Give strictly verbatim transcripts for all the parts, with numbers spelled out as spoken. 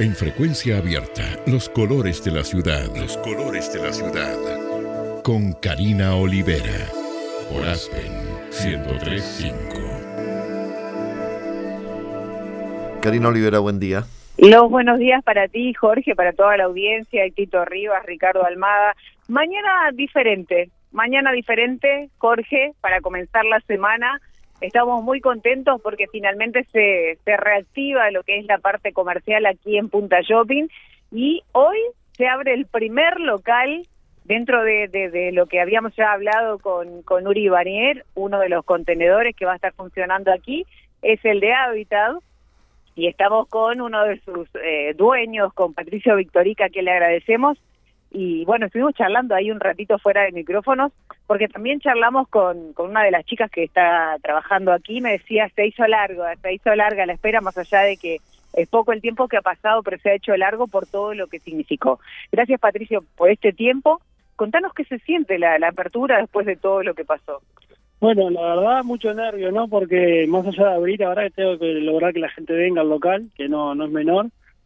En frecuencia abierta, los colores de la ciudad. Los colores de la ciudad. Con Karina Olivera. Por Aspen ciento tres punto cinco. Karina Olivera, buen día. Los buenos días para ti, Jorge, para toda la audiencia, y Tito Rivas, Ricardo Almada. Mañana diferente, mañana diferente, Jorge, para comenzar la semana. Estamos muy contentos porque finalmente se, se reactiva lo que es la parte comercial aquí en Punta Shopping, y hoy se abre el primer local dentro de, de, de lo que habíamos ya hablado con, con Uri Barnier. Uno de los contenedores que va a estar funcionando aquí es el de Habitat, y estamos con uno de sus eh, dueños, con Patricio Victorica, que le agradecemos. Y bueno, estuvimos charlando ahí un ratito fuera de micrófonos, porque también charlamos con, con una de las chicas que está trabajando aquí. Me decía, se hizo largo, se hizo larga la espera, más allá de que es poco el tiempo que ha pasado, pero se ha hecho largo por todo lo que significó. Gracias, Patricio, por este tiempo. Contanos qué se siente la, la apertura después de todo lo que pasó. Bueno, la verdad, mucho nervio, ¿no? Porque más allá de abrir, ahora tengo que lograr que la gente venga al local, que no, no es menor.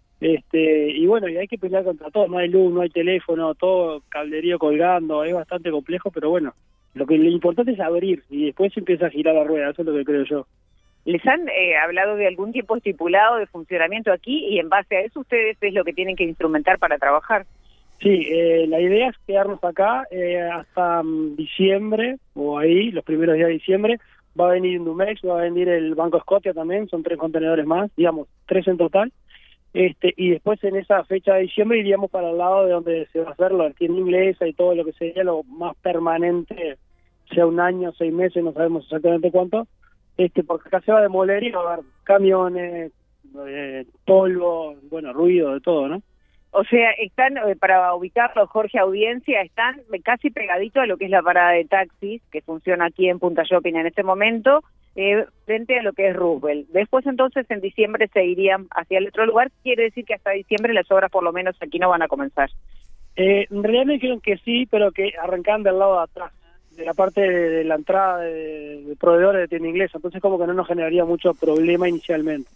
Este, y bueno, y hay que pelear contra todo, no hay luz, no hay teléfono, todo calderío colgando, es bastante complejo, pero bueno, lo que lo importante es abrir y después se empieza a girar la rueda, eso es lo que creo yo. ¿Les han eh, hablado de algún tiempo estipulado de funcionamiento aquí, y en base a eso ustedes es lo que tienen que instrumentar para trabajar? Sí, eh, la idea es quedarnos acá eh, hasta um, diciembre, o ahí, los primeros días de diciembre. Va a venir Indumex, va a venir el Banco Scotia también, son tres contenedores más, digamos, tres en total. Este, y después en esa fecha de diciembre iríamos para el lado de donde se va a hacer la tienda inglesa y todo lo que sería lo más permanente, sea un año, seis meses, no sabemos exactamente cuánto, este, porque acá se va a demoler y va a haber camiones, eh, polvo, bueno, ruido, de todo, ¿no? O sea, están, eh, para ubicarlo, Jorge, audiencia, están casi pegaditos a lo que es la parada de taxis, que funciona aquí en Punta Shopping en este momento, eh, frente a lo que es Roosevelt. Después, entonces, en diciembre se irían hacia el otro lugar. Quiere decir que hasta diciembre las obras, por lo menos, aquí no van a comenzar. Eh, en realidad me dijeron que sí, pero que arrancaban del lado de atrás, de la parte de, de la entrada de, de proveedores de tienda inglesa. Entonces, como que no nos generaría mucho problema inicialmente.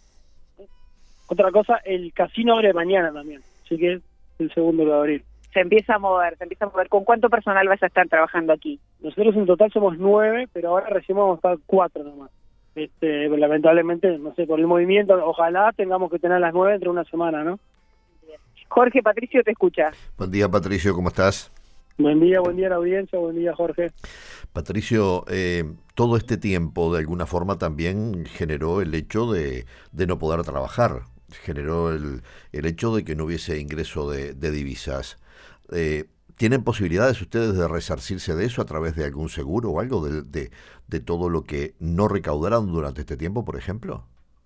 Otra cosa, el casino abre mañana también. Así que es el segundo que va a abrir. Se empieza a mover, se empieza a mover. ¿Con cuánto personal vas a estar trabajando aquí? Nosotros en total somos nueve, pero ahora recién vamos a estar cuatro nomás. Este, lamentablemente, no sé, por el movimiento, ojalá tengamos que tener las nueve entre una semana, ¿no? Jorge, Patricio te escucha. Buen día, Patricio, ¿cómo estás? Buen día, buen día a la audiencia, buen día, Jorge. Patricio, eh, todo este tiempo de alguna forma también generó el hecho de, de no poder trabajar. Generó el, el hecho de que no hubiese ingreso de, de divisas. Eh, ¿Tienen posibilidades ustedes de resarcirse de eso a través de algún seguro o algo de, de, de todo lo que no recaudaron durante este tiempo, por ejemplo?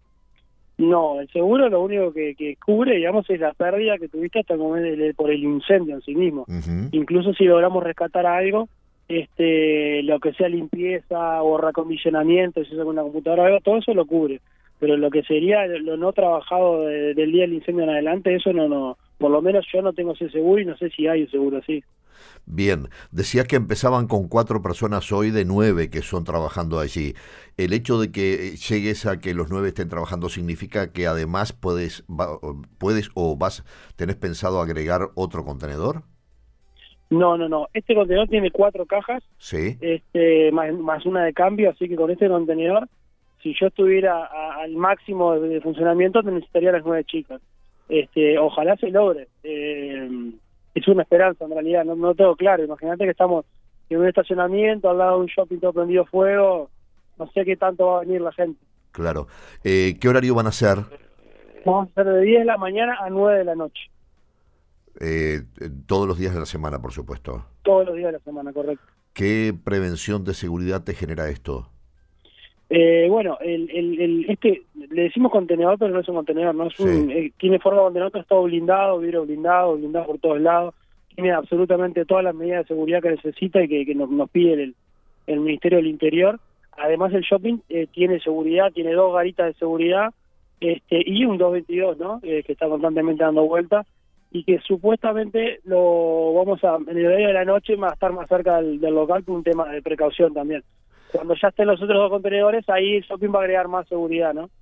No, el seguro lo único que, que cubre, digamos, es la pérdida que tuviste hasta el momento por el incendio en sí mismo. Uh-huh. Incluso si logramos rescatar algo, este, lo que sea limpieza o reacondicionamiento, si es alguna computadora o algo, todo eso lo cubre. Pero lo que sería lo no trabajado de, del día del incendio en adelante, eso no, no, por lo menos yo no tengo ese seguro y no sé si hay un seguro así. Bien, decías que empezaban con cuatro personas hoy de nueve que son trabajando allí. ¿El hecho de que llegues a que los nueve estén trabajando significa que además puedes, va, puedes o vas, tenés pensado agregar otro contenedor? No, no, no. Este contenedor tiene cuatro cajas, sí, este, más, más una de cambio, así que con este contenedor, si yo estuviera a, al máximo de, de funcionamiento, necesitaría las nueve chicas. Este, ojalá se logre. Eh, es una esperanza en realidad, no, no tengo claro. Imagínate que estamos en un estacionamiento al lado de un shopping todo prendido fuego, no sé qué tanto va a venir la gente. Claro. Eh, ¿Qué horario van a hacer? Vamos a hacer de diez de la mañana a nueve de la noche. Eh, todos los días de la semana, por supuesto. Todos los días de la semana, correcto. ¿Qué prevención de seguridad te genera esto? Eh, bueno, el, el, el, este le decimos contenedor, pero no es un contenedor, no es sí. un, eh, tiene forma de contenedor, está todo blindado, vidrio blindado, blindado por todos lados, tiene absolutamente todas las medidas de seguridad que necesita y que, que nos, nos pide el, el Ministerio del Interior. Además, el shopping eh, tiene seguridad, tiene dos garitas de seguridad este y un doscientos veintidós, ¿no? Eh, que está constantemente dando vueltas y que supuestamente lo vamos a, en el horario de la noche, va a estar más cerca del, del local por un tema de precaución también. Cuando ya estén los otros dos contenedores, ahí el shopping va a agregar más seguridad, ¿no?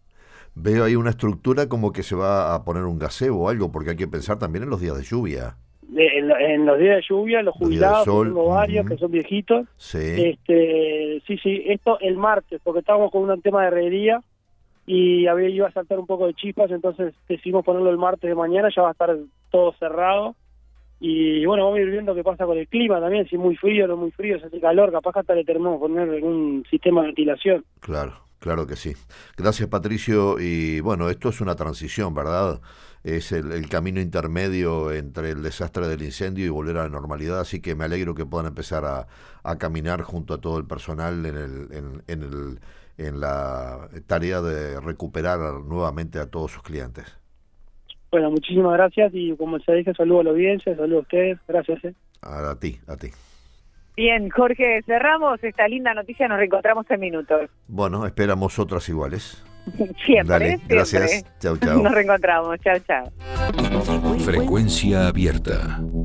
Veo ahí una estructura como que se va a poner un gazebo o algo, porque hay que pensar también en los días de lluvia. De- en, en los días de lluvia, los Los días de jubilados, sol, tengo varios ujú. que son viejitos. Sí, Este, sí, sí, esto el martes, porque estábamos con un tema de herrería y había iba a saltar un poco de chispas, entonces decidimos ponerlo el martes de mañana, ya va a estar todo cerrado. Y bueno, vamos a ir viendo qué pasa con el clima también, si es muy frío o no muy frío, si hace calor, capaz que hasta le tenemos que poner algún sistema de ventilación. claro, claro que sí. Gracias, Patricio. Y bueno, esto es una transición, ¿verdad? Es el, el camino intermedio entre el desastre del incendio y volver a la normalidad, así que me alegro que puedan empezar a, a caminar junto a todo el personal en el, en, en el, en la tarea de recuperar nuevamente a todos sus clientes. Bueno, muchísimas gracias y como se dije, saludo a la audiencia, saludo a ustedes, gracias. ¿eh? A ti, a ti. Bien, Jorge, cerramos esta linda noticia, nos reencontramos en minutos. Bueno, esperamos otras iguales. Siempre, Dale, siempre. gracias. Chau, chau. Nos reencontramos, chao, chao. Frecuencia abierta.